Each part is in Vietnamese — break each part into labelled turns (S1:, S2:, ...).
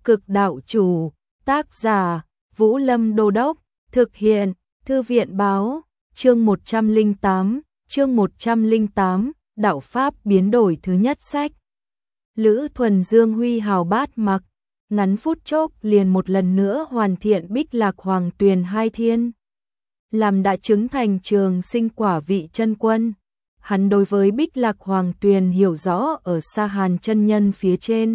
S1: Cực đạo chủ, tác giả, Vũ Lâm Đô Đốc, thực hiện, Thư viện báo, chương 108, đạo pháp biến đổi thứ nhất sách. Lữ Thuần Dương huy hào bát mặc, ngắn phút chốc liền một lần nữa hoàn thiện Bích Lạc Hoàng Tuyền hai thiên. Làm đã chứng thành trường sinh quả vị chân quân, hắn đối với Bích Lạc Hoàng Tuyền hiểu rõ ở xa Hàn chân nhân phía trên.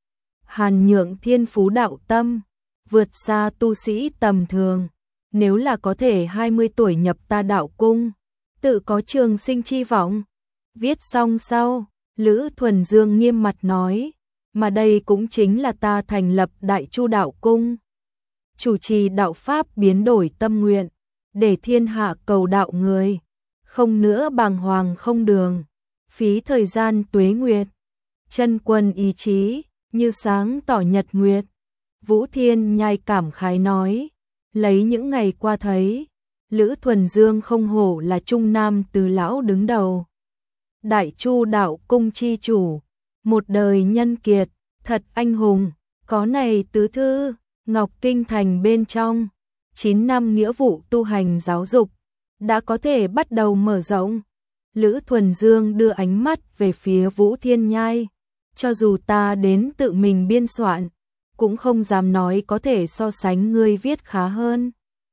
S1: Hàn Nhượng thiên phú đạo tâm, vượt xa tu sĩ tầm thường, nếu là có thể 20 tuổi nhập ta đạo cung, tự có trường sinh chi vọng. Viết xong sau, Lữ Thuần Dương nghiêm mặt nói, mà đây cũng chính là ta thành lập Đại Chu đạo cung, chủ trì đạo pháp biến đổi tâm nguyện, để thiên hạ cầu đạo người, không nữa bàng hoàng không đường, phí thời gian tuế nguyệt, chân quân ý chí, như sáng tỏ nhật nguyệt. Vũ Thiên Nhai cảm khái nói, lấy những ngày qua thấy, Lữ Thuần Dương không hổ là trung nam từ lão đứng đầu. Đại Chu đạo cung chi chủ, một đời nhân kiệt, thật anh hùng, có này tứ thư, Ngọc Kinh Thành bên trong, 9 năm nghĩa vụ tu hành giáo dục, đã có thể bắt đầu mở rộng. Lữ Thuần Dương đưa ánh mắt về phía Vũ Thiên Nhai, cho dù ta đến tự mình biên soạn, cũng không dám nói có thể so sánh ngươi viết khá hơn.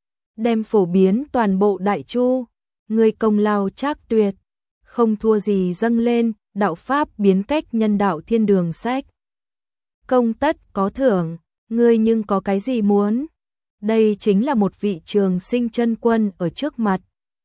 S1: Đem phổ biến toàn bộ Đại Chu, ngươi công lao trác tuyệt, không thua gì dâng lên, đạo pháp biến cách nhân đạo thiên đường sách. Công tất có thưởng, ngươi nhưng có cái gì muốn? Đây chính là một vị trường sinh chân quân ở trước mặt.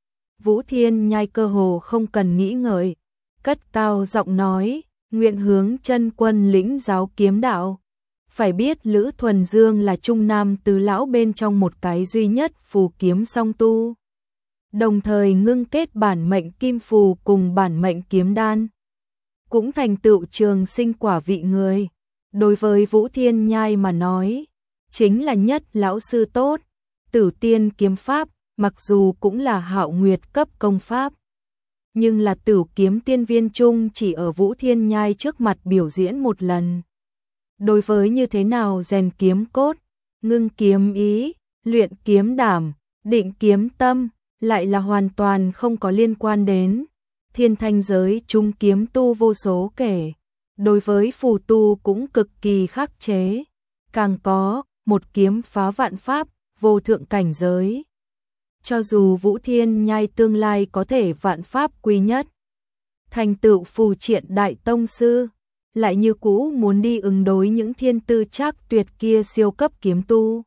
S1: Vũ Thiên Nhai cơ hồ không cần nghĩ ngợi, cất cao giọng nói, nguyện hướng chân quân lĩnh giáo kiếm đạo. Phải biết Lữ Thuần Dương là trung nam tứ lão bên trong một cái duy nhất phù kiếm song tu, đồng thời ngưng kết bản mệnh kim phù cùng bản mệnh kiếm đan, cũng thành tựu trường sinh quả vị người. Đối với Vũ Thiên Nhai mà nói, chính là nhất lão sư tốt. Tử Tiên kiếm pháp, mặc dù cũng là hạo nguyệt cấp công pháp, nhưng là Tử kiếm tiên viên trung chỉ ở Vũ Thiên Nhai trước mặt biểu diễn một lần. Đối với như thế nào rèn kiếm cốt, ngưng kiếm ý, luyện kiếm đảm, định kiếm tâm, lại là hoàn toàn không có liên quan đến. Thiên thanh giới trung kiếm tu vô số kể, đối với phù tu cũng cực kỳ khắc chế, càng có một kiếm phá vạn pháp, vô thượng cảnh giới. Cho dù Vũ Thiên Nhai tương lai có thể vạn pháp quý nhất, thành tựu phù triện đại tông sư, lại như cũ muốn đi ứng đối những thiên tư trác tuyệt kia siêu cấp kiếm tu.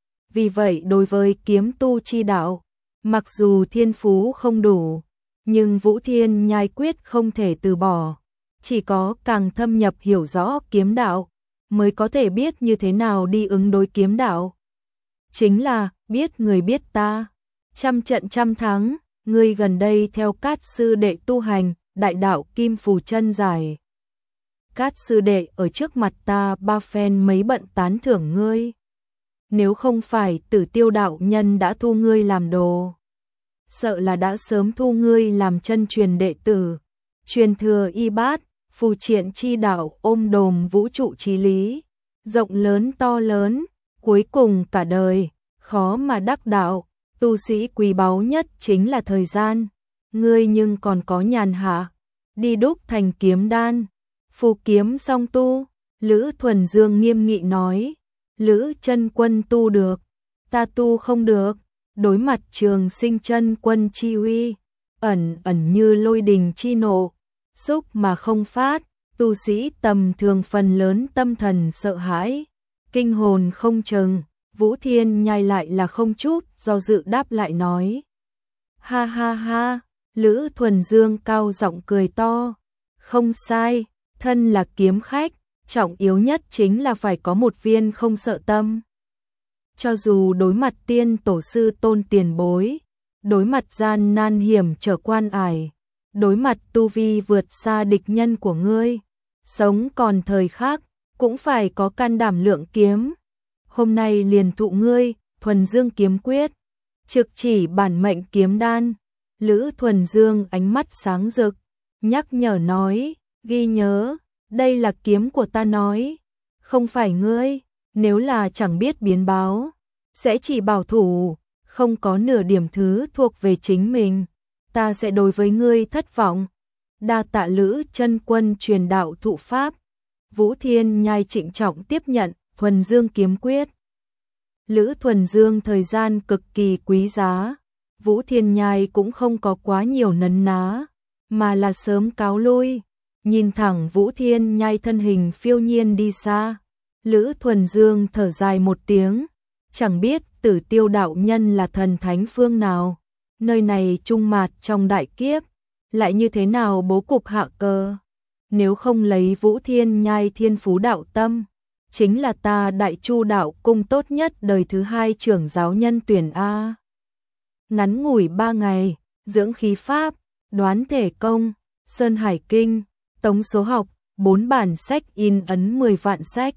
S1: Vì vậy đối với kiếm tu chi đạo, mặc dù thiên phú không đủ, nhưng Vũ Thiên Nhai quyết không thể từ bỏ. Chỉ có càng thâm nhập hiểu rõ kiếm đạo, mới có thể biết như thế nào đi ứng đối kiếm đạo. Chính là, biết người biết ta, trăm trận trăm thắng, ngươi gần đây theo Cát sư đệ tu hành, đại đạo kim phù chân giải. Cát sư đệ ở trước mặt ta ba phen mấy bận tán thưởng ngươi. Nếu không phải Tử Tiêu đạo nhân đã thu ngươi làm đồ, sợ là đã sớm thu ngươi làm chân truyền đệ tử, truyền thừa y bát, phù triện chi đạo ôm đồm vũ trụ chí lý, rộng lớn to lớn, cuối cùng cả đời, khó mà đắc đạo, tu sĩ quý báu nhất chính là thời gian, ngươi nhưng còn có nhàn hạ, đi đúc thành kiếm đan, phù kiếm song tu. Lữ Thuần Dương nghiêm nghị nói, Lữ chân quân tu được, ta tu không được. Đối mặt trường sinh chân quân chi uy, ẩn ẩn như lôi đình chi nộ, xúc mà không phát, tu sĩ tầm thường phần lớn tâm thần sợ hãi, kinh hồn không chừng. Vũ Thiên Nhai lại là không chút do dự đáp lại nói, ha ha ha. Lữ Thuần Dương cao giọng cười to, không sai, thân là kiếm khách, trọng yếu nhất chính là phải có một viên không sợ tâm. Cho dù đối mặt tiên tổ sư tôn tiền bối, đối mặt gian nan hiểm trở quan ải, đối mặt tu vi vượt xa địch nhân của ngươi, sống còn thời khắc, cũng phải có can đảm lượng kiếm. Hôm nay liền thụ ngươi, Thuần Dương kiếm quyết, trực chỉ bản mệnh kiếm đan. Lữ Thuần Dương ánh mắt sáng rực, nhắc nhở nói, ghi nhớ, đây là kiếm của ta nói, không phải ngươi. Nếu là chẳng biết biến báo, sẽ chỉ bảo thủ, không có nửa điểm thứ thuộc về chính mình, ta sẽ đối với ngươi thất vọng. Đa tạ Lữ chân quân truyền đạo thụ pháp. Vũ Thiên Nhai trịnh trọng tiếp nhận Thuần Dương kiếm quyết. Lữ Thuần Dương thời gian cực kỳ quý giá, Vũ Thiên Nhai cũng không có quá nhiều nấn ná, mà là sớm cáo lui, nhìn thẳng Vũ Thiên Nhai thân hình phiêu nhiên đi xa. Lữ Thuần Dương thở dài một tiếng, chẳng biết Tử Tiêu đạo nhân là thần thánh phương nào, nơi này trung mạt trong đại kiếp, lại như thế nào bố cục hạ cơ. Nếu không lấy Vũ Thiên Nhai thiên phú đạo tâm, chính là ta Đại Chu đạo cung tốt nhất đời thứ 2 trưởng giáo nhân tuyển a. Ngắn ngủi 3 ngày, dưỡng khí pháp, đoán thể công, Sơn Hải Kinh, tống số học, 4 bản sách in ấn 10 vạn sách.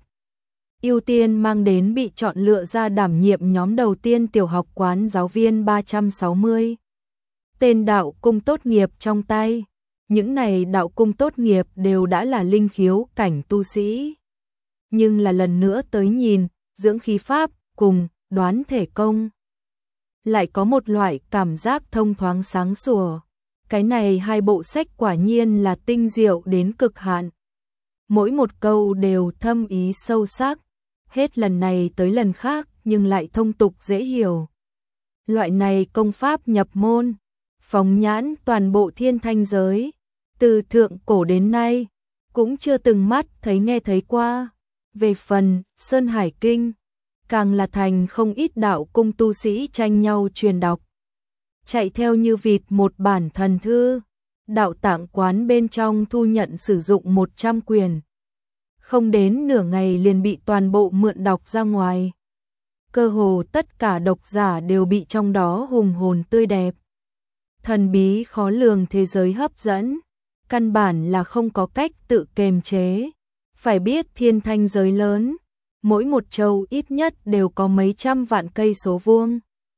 S1: Ưu tiên mang đến bị chọn lựa ra đảm nhiệm nhóm đầu tiên tiểu học quán giáo viên 360. Tên đạo cung tốt nghiệp trong tay, những này đạo cung tốt nghiệp đều đã là linh khiếu cảnh tu sĩ. Nhưng là lần nữa tới nhìn, dưỡng khí pháp cùng đoán thể công, lại có một loại cảm giác thông thoáng sáng sủa. Cái này hai bộ sách quả nhiên là tinh diệu đến cực hạn. Mỗi một câu đều thâm ý sâu sắc, hết lần này tới lần khác nhưng lại thông tục dễ hiểu. Loại này công pháp nhập môn, phóng nhãn toàn bộ thiên thanh giới, từ thượng cổ đến nay, cũng chưa từng mắt thấy nghe thấy qua. Về phần Sơn Hải Kinh, càng là thành không ít đạo cung tu sĩ tranh nhau truyền đọc. Chạy theo như vịt một bản thần thư, đạo tạng quán bên trong thu nhận sử dụng 100 quyền. Không đến nửa ngày liền bị toàn bộ mượn đọc ra ngoài. Cơ hồ tất cả độc giả đều bị trong đó hùng hồn tươi đẹp, thần bí khó lường thế giới hấp dẫn, căn bản là không có cách tự kiềm chế. Phải biết thiên thanh giới lớn, mỗi một châu ít nhất đều có mấy trăm vạn cây số vuông.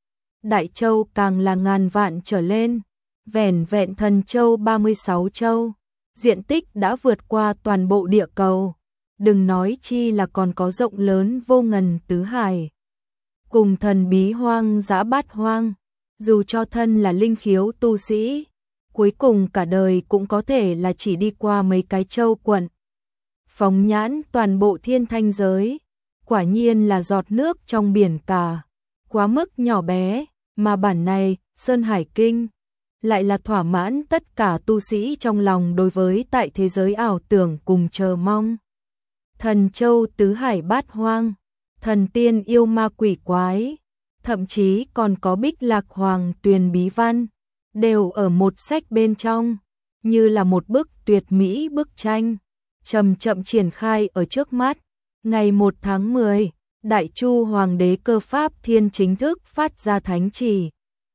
S1: Đại châu càng là ngàn vạn trở lên, vẻn vẹn Thần Châu 36 châu, diện tích đã vượt qua toàn bộ địa cầu, đừng nói chi là còn có rộng lớn vô ngần tứ hải. Cùng thần bí hoang dã bát hoang, dù cho thân là linh khiếu tu sĩ, cuối cùng cả đời cũng có thể là chỉ đi qua mấy cái châu quận. Phóng nhãn toàn bộ thiên thanh giới, quả nhiên là giọt nước trong biển cả, quá mức nhỏ bé, mà bản này, Sơn Hải Kinh, lại là thỏa mãn tất cả tu sĩ trong lòng đối với tại thế giới ảo tưởng cùng chờ mong. Thần châu tứ hải bát hoang, thần tiên yêu ma quỷ quái, thậm chí còn có Bích Lạc Hoàng Tuyền bí văn, đều ở một sách bên trong, như là một bức tuyệt mỹ bức tranh, chậm chậm triển khai ở trước mắt. Ngày 1 tháng 10, Đại Chu Hoàng đế Cơ Pháp Thiên chính thức phát ra thánh chỉ.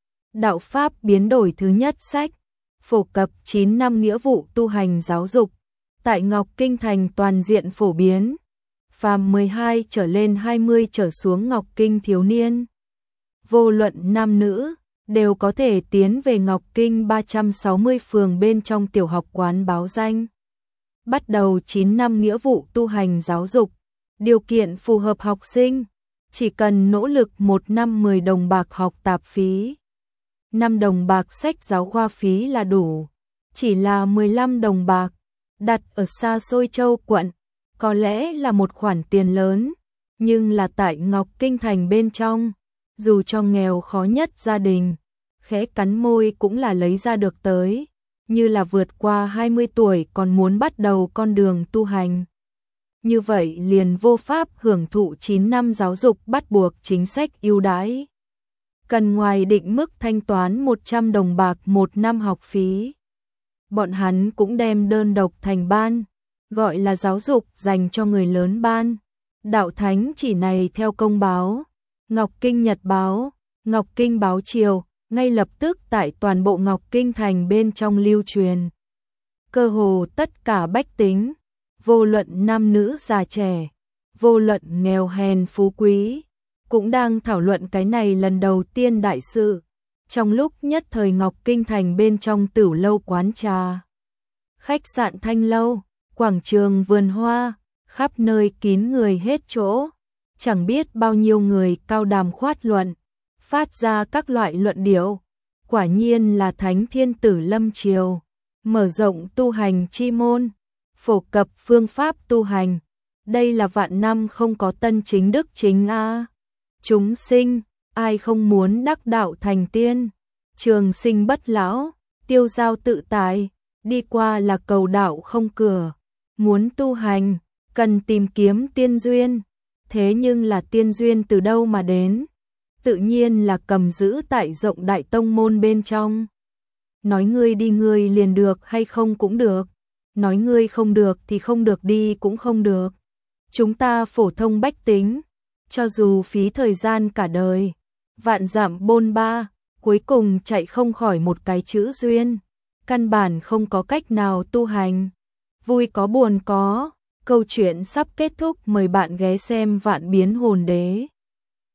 S1: Đạo Pháp biến đổi thứ nhất sách, phổ cập 9 năm nghĩa vụ tu hành giáo dục, tại Ngọc Kinh Thành toàn diện phổ biến, phàm 12 trở lên 20 trở xuống Ngọc Kinh thiếu niên, vô luận nam nữ, đều có thể tiến về Ngọc Kinh 360 phường bên trong tiểu học quán báo danh. Bắt đầu 9 năm nghĩa vụ tu hành giáo dục, điều kiện phù hợp học sinh, chỉ cần nỗ lực 1 năm 10 đồng bạc học tạp phí, 5 đồng bạc sách giáo khoa phí là đủ, chỉ là 15 đồng bạc, đặt ở xa xôi châu quận, có lẽ là một khoản tiền lớn, nhưng là tại Ngọc Kinh Thành bên trong, dù cho nghèo khó nhất gia đình, khẽ cắn môi cũng là lấy ra được tới, như là vượt qua 20 tuổi còn muốn bắt đầu con đường tu hành. Như vậy liền vô pháp hưởng thụ 9 năm giáo dục bắt buộc chính sách ưu đãi. Cần ngoài định mức thanh toán 100 đồng bạc 1 năm học phí. Bọn hắn cũng đem đơn độc thành ban, gọi là giáo dục dành cho người lớn ban. Đạo thánh chỉ này theo công báo, Ngọc Kinh Nhật báo, Ngọc Kinh báo Triều, ngay lập tức tại toàn bộ Ngọc Kinh Thành bên trong lưu truyền. Cơ hồ tất cả bách tính, vô luận nam nữ già trẻ, vô luận nghèo hèn phú quý, cũng đang thảo luận cái này lần đầu tiên đại sự. Trong lúc nhất thời Ngọc Kinh Thành bên trong tửu lâu quán trà, khách sạn thanh lâu, quảng trường vườn hoa, khắp nơi kín người hết chỗ. chẳng biết bao nhiêu người cao đàm khoát luận, phát ra các loại luận điệu, quả nhiên là thánh thiên tử lâm triều, mở rộng tu hành chi môn, phổ cập phương pháp tu hành, đây là vạn năm không có tân chính đức chính a. Chúng sinh, ai không muốn đắc đạo thành tiên, trường sinh bất lão, tiêu dao tự tại, đi qua là cầu đạo không cửa, muốn tu hành, cần tìm kiếm tiên duyên, thế nhưng là tiên duyên từ đâu mà đến? Tự nhiên là cầm giữ tại rộng đại tông môn bên trong. Nói ngươi đi ngươi liền được hay không cũng được, nói ngươi không được thì không được đi cũng không được. Chúng ta phổ thông bách tính, cho dù phí thời gian cả đời, vạn dặm bôn ba, cuối cùng chạy không khỏi một cái chữ duyên, căn bản không có cách nào tu hành. Vui có buồn có, câu chuyện sắp kết thúc, mời bạn ghé xem Vạn Biến Hồn Đế.